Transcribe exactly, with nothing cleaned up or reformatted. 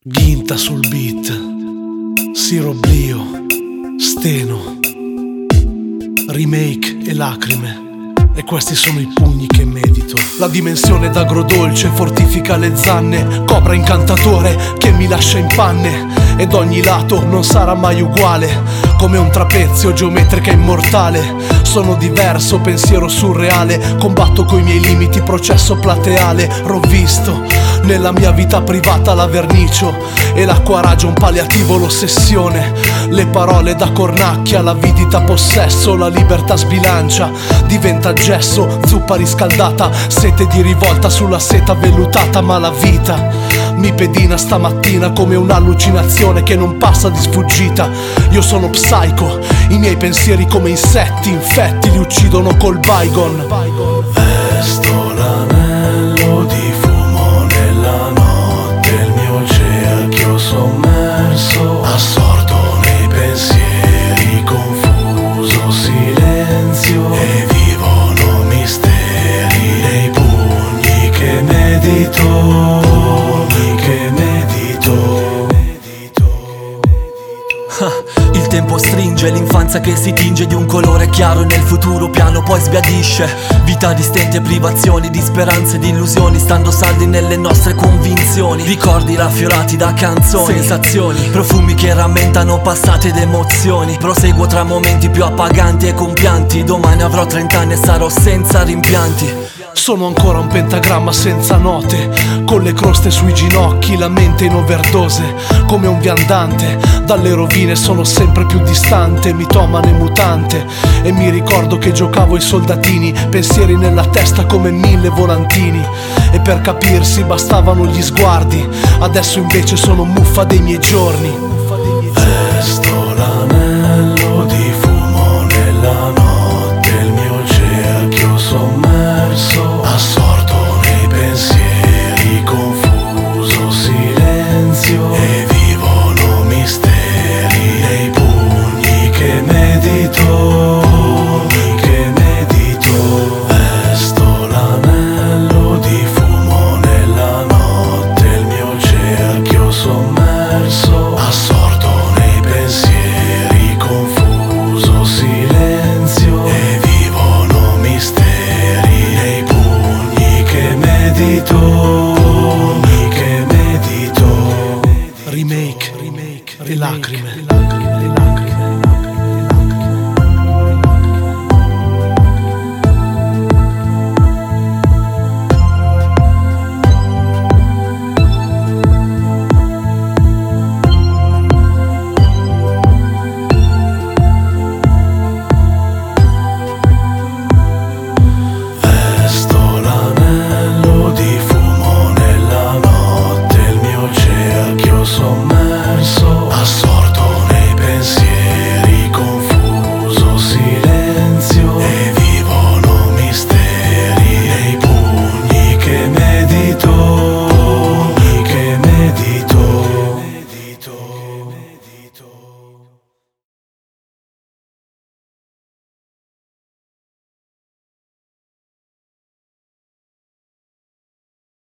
Ghinta sul beat, Siroblio, Steno, remake e lacrime. E questi sono i pugni che medito. La dimensione d'agrodolce fortifica le zanne, cobra incantatore che mi lascia in panne. Ed ogni lato non sarà mai uguale, come un trapezio geometrica immortale. Sono diverso, pensiero surreale, combatto coi miei limiti, processo plateale. Rovvisto nella mia vita privata la vernicio e l'acquaraggio un palliativo, l'ossessione. Le parole da cornacchia, l'avidità possesso, la libertà sbilancia, diventa gesso, zuppa riscaldata, sete di rivolta sulla seta vellutata. Ma la vita mi pedina stamattina come un'allucinazione che non passa di sfuggita. Io sono psycho, i miei pensieri come insetti infetti li uccidono col Baygon. Vesto l'anello di fumo nella notte, il mio cerchio sommerso, assorto nei pensieri, confuso silenzio, e vivono misteri nei pugni che medito. Il tempo stringe, l'infanzia che si tinge di un colore chiaro e nel futuro piano poi sbiadisce. Vita di stenti e privazioni, di speranze e di illusioni, stando saldi nelle nostre convinzioni. Ricordi raffiorati da canzoni, sensazioni, profumi che rammentano passate ed emozioni. Proseguo tra momenti più appaganti e compianti. Domani avrò trent'anni e sarò senza rimpianti. Sono ancora un pentagramma senza note, con le croste sui ginocchi, la mente in overdose, come un viandante. Dalle rovine sono sempre più distante, mitomane mutante. E mi ricordo che giocavo ai soldatini, pensieri nella testa come mille volantini. E per capirsi bastavano gli sguardi, adesso invece sono muffa dei miei giorni. Vesto l'anello di fumo nella notte, il mio cerchio sommerso, assorto nei pensieri, confuso silenzio, e vivono misteri nei pugni che medito, che medito. Vesto l'anello di fumo nella notte, il mio cerchio sommerso, assorto nei pensieri, confuso silenzio, e vivono misteri nei pugni che medito, che medito. Remake, remake e lacrime.